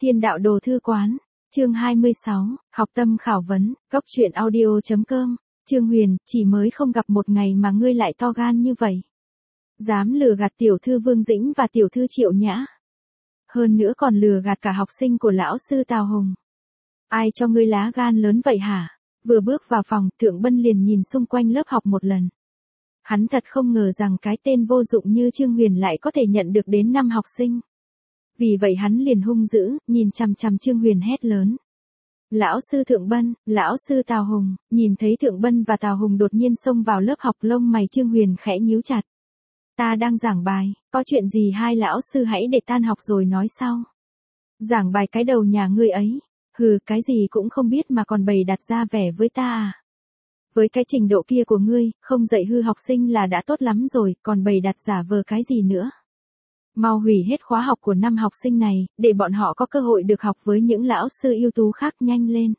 Thiên đạo đồ thư quán, chương 26, học tâm khảo vấn, góc truyện audio.com, Trương Huyền, chỉ mới không gặp một ngày mà ngươi lại to gan như vậy. Dám lừa gạt tiểu thư Vương Dĩnh và tiểu thư Triệu Nhã. Hơn nữa còn lừa gạt cả học sinh của lão sư Tào Hùng. Ai cho ngươi lá gan lớn vậy hả? Vừa bước vào phòng, Thượng Bân liền nhìn xung quanh lớp học một lần. Hắn thật không ngờ rằng cái tên vô dụng như Trương Huyền lại có thể nhận được đến 5 học sinh. Vì vậy hắn liền hung dữ, nhìn chằm chằm Trương Huyền hét lớn. Lão sư Thượng Bân, lão sư Tào Hùng, nhìn thấy Thượng Bân và Tào Hùng đột nhiên xông vào lớp học, lông mày Trương Huyền khẽ nhíu chặt. Ta đang giảng bài, có chuyện gì hai lão sư hãy để tan học rồi nói sau. Giảng bài cái đầu nhà ngươi ấy, hừ, cái gì cũng không biết mà còn bày đặt ra vẻ với ta à. Với cái trình độ kia của ngươi, không dạy hư học sinh là đã tốt lắm rồi, còn bày đặt giả vờ cái gì nữa. Mau hủy hết khóa học của 5 học sinh này, để bọn họ có cơ hội được học với những lão sư ưu tú khác, nhanh lên.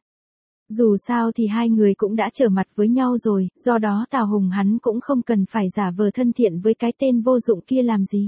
Dù sao thì hai người cũng đã trở mặt với nhau rồi, do đó Tào Hùng hắn cũng không cần phải giả vờ thân thiện với cái tên vô dụng kia làm gì.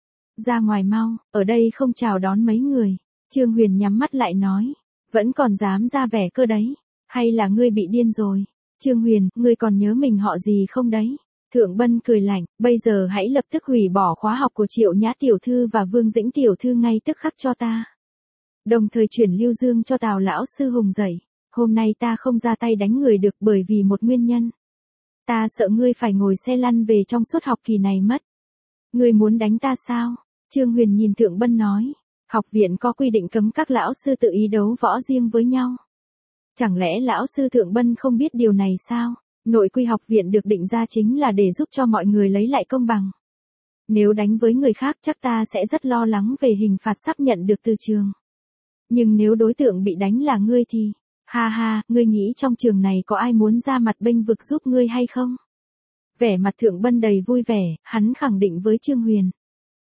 Ra ngoài mau, ở đây không chào đón mấy người. Trương Huyền nhắm mắt lại nói, vẫn còn dám ra vẻ cơ đấy, hay là ngươi bị điên rồi? Trương Huyền, ngươi còn nhớ mình họ gì không đấy? Thượng Bân cười lạnh, bây giờ hãy lập tức hủy bỏ khóa học của Triệu Nhã tiểu thư và Vương Dĩnh tiểu thư ngay tức khắc cho ta. Đồng thời chuyển Lưu Dương cho Tào lão sư Hùng dạy. Hôm nay ta không ra tay đánh người được bởi vì một nguyên nhân. Ta sợ ngươi phải ngồi xe lăn về trong suốt học kỳ này mất. Ngươi muốn đánh ta sao? Trương Huyền nhìn Thượng Bân nói. Học viện có quy định cấm các lão sư tự ý đấu võ riêng với nhau. Chẳng lẽ lão sư Thượng Bân không biết điều này sao? Nội quy học viện được định ra chính là để giúp cho mọi người lấy lại công bằng. Nếu đánh với người khác chắc ta sẽ rất lo lắng về hình phạt sắp nhận được từ trường. Nhưng nếu đối tượng bị đánh là ngươi thì... Ha ha, ngươi nghĩ trong trường này có ai muốn ra mặt bênh vực giúp ngươi hay không? Vẻ mặt Thượng Bân đầy vui vẻ, hắn khẳng định với Trương Huyền.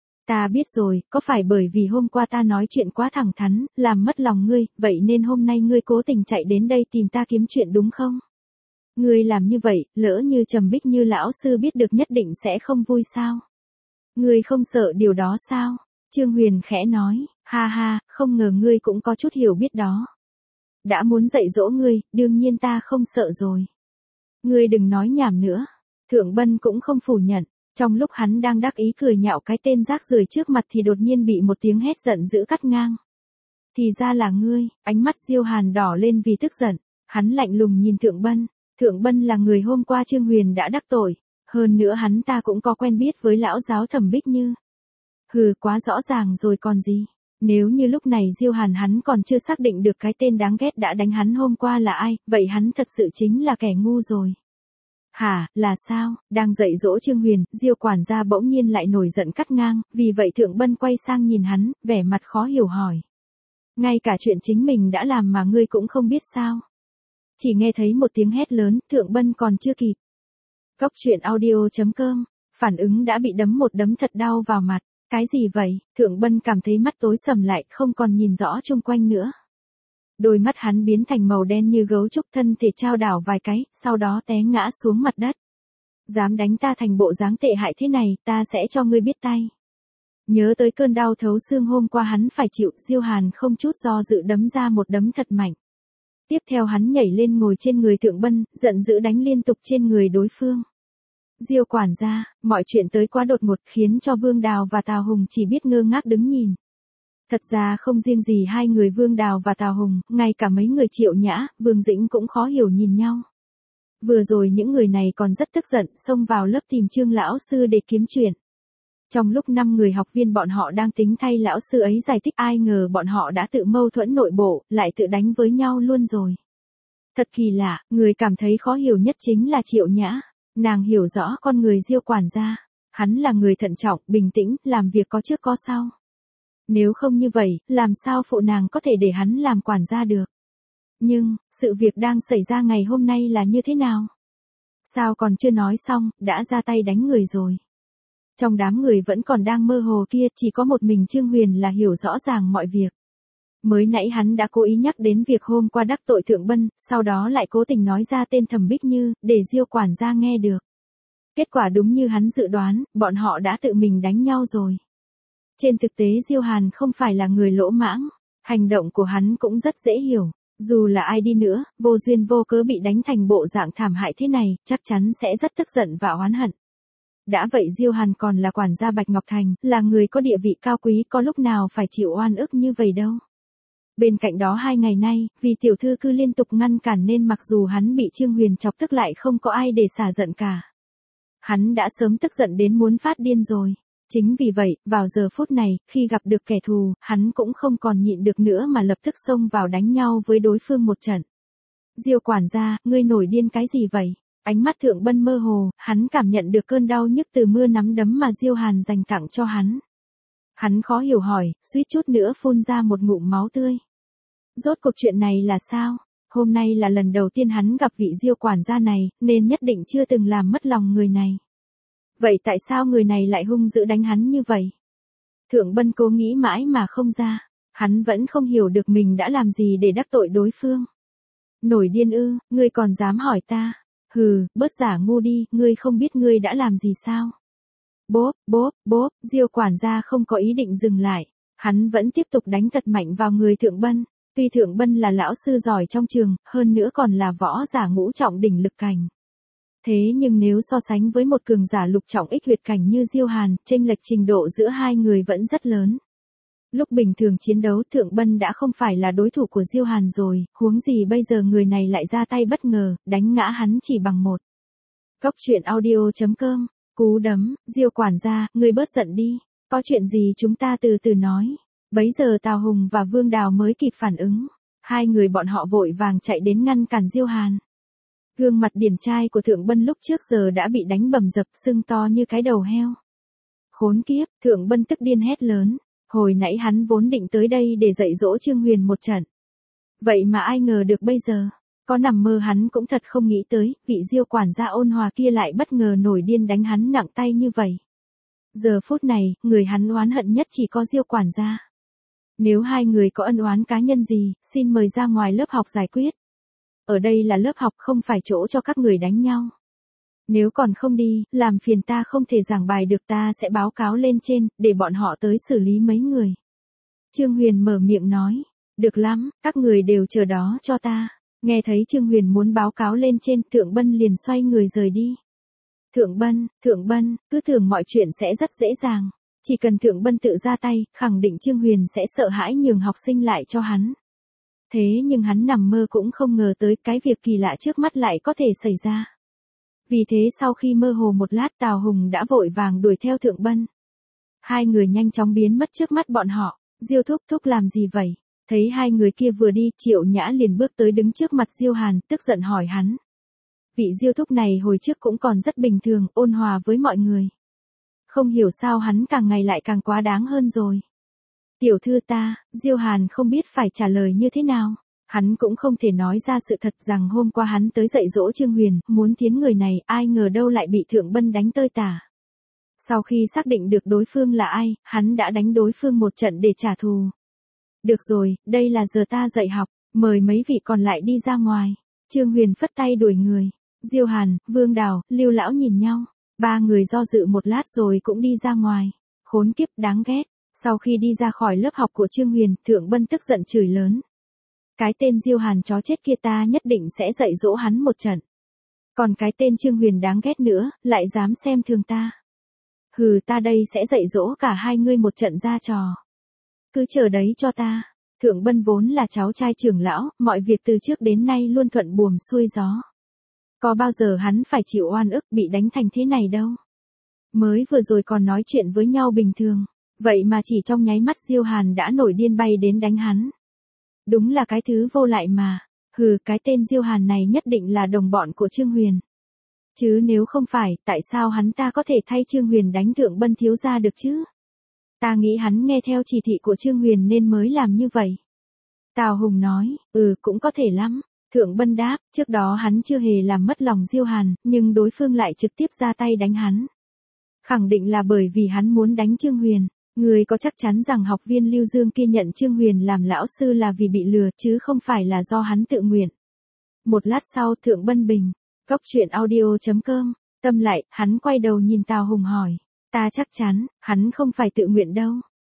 Ta biết rồi, có phải bởi vì hôm qua ta nói chuyện quá thẳng thắn, làm mất lòng ngươi, vậy nên hôm nay ngươi cố tình chạy đến đây tìm ta kiếm chuyện đúng không? Ngươi làm như vậy, lỡ như Trầm Bích Như lão sư biết được nhất định sẽ không vui sao? Ngươi không sợ điều đó sao? Trương Huyền khẽ nói, ha ha, không ngờ ngươi cũng có chút hiểu biết đó. Đã muốn dạy dỗ ngươi, đương nhiên ta không sợ rồi. Ngươi đừng nói nhảm nữa. Thượng Bân cũng không phủ nhận. Trong lúc hắn đang đắc ý cười nhạo cái tên rác rưởi trước mặt thì đột nhiên bị một tiếng hét giận dữ cắt ngang. Thì ra là ngươi, ánh mắt Diêu Hàn đỏ lên vì tức giận. Hắn lạnh lùng nhìn Thượng Bân. Thượng Bân là người hôm qua Trương Huyền đã đắc tội. Hơn nữa hắn ta cũng có quen biết với lão giáo Thẩm Bích Như. Hừ, quá rõ ràng rồi còn gì. Nếu như lúc này Diêu Hàn hắn còn chưa xác định được cái tên đáng ghét đã đánh hắn hôm qua là ai, vậy hắn thật sự chính là kẻ ngu rồi. Hả, là sao? Đang dạy dỗ Trương Huyền, Diêu quản gia bỗng nhiên lại nổi giận cắt ngang, vì vậy Thượng Bân quay sang nhìn hắn, vẻ mặt khó hiểu hỏi. Ngay cả chuyện chính mình đã làm mà ngươi cũng không biết sao? Chỉ nghe thấy một tiếng hét lớn, Thượng Bân còn chưa kịp. Góc truyện audio.com, phản ứng đã bị đấm một đấm thật đau vào mặt. Cái gì vậy? Thượng Bân cảm thấy mắt tối sầm lại, không còn nhìn rõ chung quanh nữa. Đôi mắt hắn biến thành màu đen như gấu trúc, thân thể trao đảo vài cái, sau đó té ngã xuống mặt đất. Dám đánh ta thành bộ dáng tệ hại thế này, ta sẽ cho ngươi biết tay. Nhớ tới cơn đau thấu xương hôm qua hắn phải chịu, Diêu Hàn không chút do dự đấm ra một đấm thật mạnh. Tiếp theo hắn nhảy lên ngồi trên người Thượng Bân, giận dữ đánh liên tục trên người đối phương. Diêu quản gia, mọi chuyện tới quá đột ngột khiến cho Vương Đào và Tào Hùng chỉ biết ngơ ngác đứng nhìn. Thật ra không riêng gì hai người Vương Đào và Tào Hùng, ngay cả mấy người Triệu Nhã, Vương Dĩnh cũng khó hiểu nhìn nhau. Vừa rồi những người này còn rất tức giận, xông vào lớp tìm Trương lão sư để kiếm chuyện. Trong lúc 5 người học viên bọn họ đang tính thay lão sư ấy giải thích, ai ngờ bọn họ đã tự mâu thuẫn nội bộ, lại tự đánh với nhau luôn rồi. Thật kỳ lạ, người cảm thấy khó hiểu nhất chính là Triệu Nhã. Nàng hiểu rõ con người Diêu quản gia. Hắn là người thận trọng, bình tĩnh, làm việc có trước có sau. Nếu không như vậy, làm sao phụ nàng có thể để hắn làm quản gia được? Nhưng, sự việc đang xảy ra ngày hôm nay là như thế nào? Sao còn chưa nói xong, đã ra tay đánh người rồi? Trong đám người vẫn còn đang mơ hồ kia, chỉ có một mình Trương Huyền là hiểu rõ ràng mọi việc. Mới nãy hắn đã cố ý nhắc đến việc hôm qua đắc tội Thượng Bân, sau đó lại cố tình nói ra tên Thẩm Bích Như, để Diêu quản gia nghe được. Kết quả đúng như hắn dự đoán, bọn họ đã tự mình đánh nhau rồi. Trên thực tế Diêu Hàn không phải là người lỗ mãng. Hành động của hắn cũng rất dễ hiểu. Dù là ai đi nữa, vô duyên vô cớ bị đánh thành bộ dạng thảm hại thế này, chắc chắn sẽ rất tức giận và oán hận. Đã vậy Diêu Hàn còn là quản gia Bạch Ngọc Thành, là người có địa vị cao quý, có lúc nào phải chịu oan ức như vậy đâu. Bên cạnh đó 2 ngày nay, vì tiểu thư cứ liên tục ngăn cản nên mặc dù hắn bị Trương Huyền chọc tức lại không có ai để xả giận cả. Hắn đã sớm tức giận đến muốn phát điên rồi. Chính vì vậy, vào giờ phút này, khi gặp được kẻ thù, hắn cũng không còn nhịn được nữa mà lập tức xông vào đánh nhau với đối phương một trận. Diêu quản gia, ngươi nổi điên cái gì vậy? Ánh mắt Thượng Bân mơ hồ, hắn cảm nhận được cơn đau nhức từ mưa nắm đấm mà Diêu Hàn dành tặng cho hắn. Hắn khó hiểu hỏi, suýt chút nữa phun ra một ngụm máu tươi. Rốt cuộc chuyện này là sao? Hôm nay là lần đầu tiên hắn gặp vị Diêu quản gia này, nên nhất định chưa từng làm mất lòng người này. Vậy tại sao người này lại hung dữ đánh hắn như vậy? Thượng Bân cố nghĩ mãi mà không ra. Hắn vẫn không hiểu được mình đã làm gì để đắc tội đối phương. Nổi điên ư, ngươi còn dám hỏi ta? Hừ, bớt giả ngu đi, ngươi không biết ngươi đã làm gì sao? Bốp, bốp, bốp, Diêu quản gia không có ý định dừng lại. Hắn vẫn tiếp tục đánh thật mạnh vào người Thượng Bân. Tuy Thượng Bân là lão sư giỏi trong trường, hơn nữa còn là võ giả ngũ trọng đỉnh lực cảnh. Thế nhưng nếu so sánh với một cường giả lục trọng ích huyệt cảnh như Diêu Hàn, chênh lệch trình độ giữa hai người vẫn rất lớn. Lúc bình thường chiến đấu Thượng Bân đã không phải là đối thủ của Diêu Hàn rồi, huống gì bây giờ người này lại ra tay bất ngờ, đánh ngã hắn chỉ bằng một. Góc truyện audio.com, cú đấm, Diêu quản gia, ngươi bớt giận đi, có chuyện gì chúng ta từ từ nói. Bấy giờ Tào Hùng và Vương Đào mới kịp phản ứng, hai người bọn họ vội vàng chạy đến ngăn cản Diêu Hàn. Gương mặt điển trai của Thượng Bân lúc trước giờ đã bị đánh bầm dập, sưng to như cái đầu heo. Khốn kiếp, Thượng Bân tức điên hét lớn, hồi nãy hắn vốn định tới đây để dạy dỗ Trương Huyền một trận. Vậy mà ai ngờ được bây giờ, có nằm mơ hắn cũng thật không nghĩ tới, vị Diêu quản gia ôn hòa kia lại bất ngờ nổi điên đánh hắn nặng tay như vậy. Giờ phút này, người hắn oán hận nhất chỉ có Diêu quản gia. Nếu hai người có ân oán cá nhân gì, xin mời ra ngoài lớp học giải quyết. Ở đây là lớp học không phải chỗ cho các người đánh nhau. Nếu còn không đi, làm phiền ta không thể giảng bài được, ta sẽ báo cáo lên trên, để bọn họ tới xử lý mấy người. Trương Huyền mở miệng nói, được lắm, các người đều chờ đó cho ta. Nghe thấy Trương Huyền muốn báo cáo lên trên, Thượng Bân liền xoay người rời đi. Thượng Bân, cứ tưởng mọi chuyện sẽ rất dễ dàng. Chỉ cần Thượng Bân tự ra tay, khẳng định Trương Huyền sẽ sợ hãi nhường học sinh lại cho hắn. Thế nhưng hắn nằm mơ cũng không ngờ tới cái việc kỳ lạ trước mắt lại có thể xảy ra. Vì thế sau khi mơ hồ một lát Tào Hùng đã vội vàng đuổi theo Thượng Bân. Hai người nhanh chóng biến mất trước mắt bọn họ. Diêu thúc thúc làm gì vậy? Thấy hai người kia vừa đi, Triệu Nhã liền bước tới đứng trước mặt Diêu Hàn, tức giận hỏi hắn. Vị Diêu thúc này hồi trước cũng còn rất bình thường, ôn hòa với mọi người. Không hiểu sao hắn càng ngày lại càng quá đáng hơn rồi. Tiểu thư ta, Diêu Hàn không biết phải trả lời như thế nào. Hắn cũng không thể nói ra sự thật rằng hôm qua hắn tới dạy dỗ Trương Huyền, muốn thiến người này, ai ngờ đâu lại bị Thượng Bân đánh tơi tả. Sau khi xác định được đối phương là ai, hắn đã đánh đối phương một trận để trả thù. Được rồi, đây là giờ ta dạy học, mời mấy vị còn lại đi ra ngoài. Trương Huyền phất tay đuổi người. Diêu Hàn, Vương Đào, Lưu Lão nhìn nhau. Ba người do dự một lát rồi cũng đi ra ngoài. Khốn kiếp đáng ghét. Sau khi đi ra khỏi lớp học của Trương Huyền, Thượng Bân tức giận chửi lớn. Cái tên Diêu Hàn chó chết kia ta nhất định sẽ dạy dỗ hắn một trận. Còn cái tên Trương Huyền đáng ghét nữa, lại dám xem thường ta. Hừ, ta đây sẽ dạy dỗ cả hai ngươi một trận ra trò. Cứ chờ đấy cho ta. Thượng Bân vốn là cháu trai trưởng lão, mọi việc từ trước đến nay luôn thuận buồm xuôi gió. Có bao giờ hắn phải chịu oan ức bị đánh thành thế này đâu. Mới vừa rồi còn nói chuyện với nhau bình thường. Vậy mà chỉ trong nháy mắt Diêu Hàn đã nổi điên bay đến đánh hắn. Đúng là cái thứ vô lại mà. Hừ, cái tên Diêu Hàn này nhất định là đồng bọn của Trương Huyền. Chứ nếu không phải, tại sao hắn ta có thể thay Trương Huyền đánh Thượng Bân thiếu gia được chứ? Ta nghĩ hắn nghe theo chỉ thị của Trương Huyền nên mới làm như vậy. Tào Hùng nói, cũng có thể lắm. Thượng Bân đáp, trước đó hắn chưa hề làm mất lòng Diêu Hàn, nhưng đối phương lại trực tiếp ra tay đánh hắn. Khẳng định là bởi vì hắn muốn đánh Trương Huyền. Người có chắc chắn rằng học viên Lưu Dương kia nhận Trương Huyền làm lão sư là vì bị lừa chứ không phải là do hắn tự nguyện. Một lát sau Thượng Bân bình. Góc truyện audio.com. Tâm lại, hắn quay đầu nhìn Tào Hùng hỏi. Ta chắc chắn, hắn không phải tự nguyện đâu.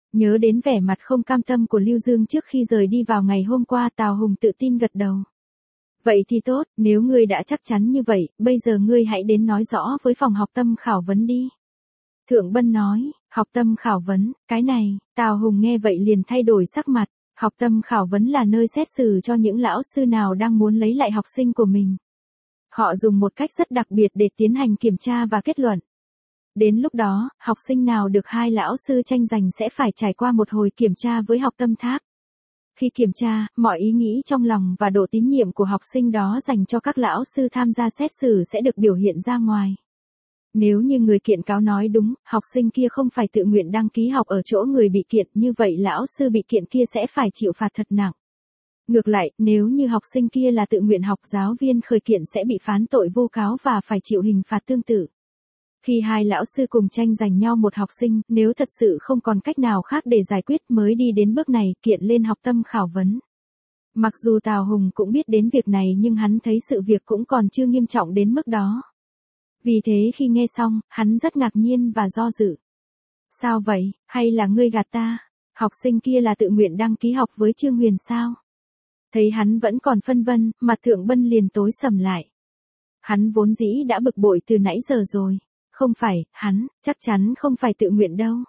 Nhớ đến vẻ mặt không cam tâm của Lưu Dương trước khi rời đi vào ngày hôm qua, Tào Hùng tự tin gật đầu. Vậy thì tốt, nếu ngươi đã chắc chắn như vậy, bây giờ ngươi hãy đến nói rõ với phòng học tâm khảo vấn đi. Thượng Bân nói, học tâm khảo vấn, cái này, Tào Hùng nghe vậy liền thay đổi sắc mặt. Học tâm khảo vấn là nơi xét xử cho những lão sư nào đang muốn lấy lại học sinh của mình. Họ dùng một cách rất đặc biệt để tiến hành kiểm tra và kết luận. Đến lúc đó, học sinh nào được hai lão sư tranh giành sẽ phải trải qua một hồi kiểm tra với học tâm tháp. Khi kiểm tra, mọi ý nghĩ trong lòng và độ tín nhiệm của học sinh đó dành cho các lão sư tham gia xét xử sẽ được biểu hiện ra ngoài. Nếu như người kiện cáo nói đúng, học sinh kia không phải tự nguyện đăng ký học ở chỗ người bị kiện, như vậy lão sư bị kiện kia sẽ phải chịu phạt thật nặng. Ngược lại, nếu như học sinh kia là tự nguyện học, giáo viên khởi kiện sẽ bị phán tội vô cáo và phải chịu hình phạt tương tự. Khi hai lão sư cùng tranh giành nhau một học sinh, nếu thật sự không còn cách nào khác để giải quyết mới đi đến bước này, kiện lên học tâm khảo vấn. Mặc dù Tào Hùng cũng biết đến việc này nhưng hắn thấy sự việc cũng còn chưa nghiêm trọng đến mức đó. Vì thế khi nghe xong, hắn rất ngạc nhiên và do dự. Sao vậy, hay là ngươi gạt ta? Học sinh kia là tự nguyện đăng ký học với Trương Huyền sao? Thấy hắn vẫn còn phân vân, mặt Thượng Bân liền tối sầm lại. Hắn vốn dĩ đã bực bội từ nãy giờ rồi. Không phải, hắn, chắc chắn không phải tự nguyện đâu.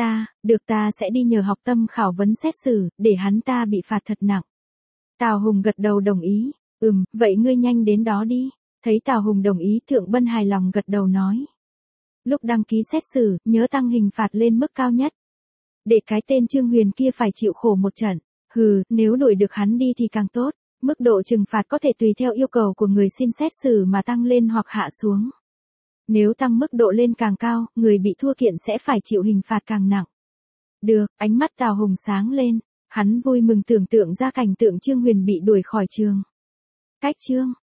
Ta sẽ đi nhờ học tâm khảo vấn xét xử, để hắn ta bị phạt thật nặng. Tào Hùng gật đầu đồng ý. Vậy ngươi nhanh đến đó đi. Thấy Tào Hùng đồng ý, Thượng Bân hài lòng gật đầu nói. Lúc đăng ký xét xử, nhớ tăng hình phạt lên mức cao nhất. Để cái tên Trương Huyền kia phải chịu khổ một trận. Nếu đuổi được hắn đi thì càng tốt. Mức độ trừng phạt có thể tùy theo yêu cầu của người xin xét xử mà tăng lên hoặc hạ xuống. Nếu tăng mức độ lên càng cao, người bị thua kiện sẽ phải chịu hình phạt càng nặng. Được, ánh mắt Tào Hùng sáng lên. Hắn vui mừng tưởng tượng ra cảnh tượng Trương Huyền bị đuổi khỏi trường. Cách chương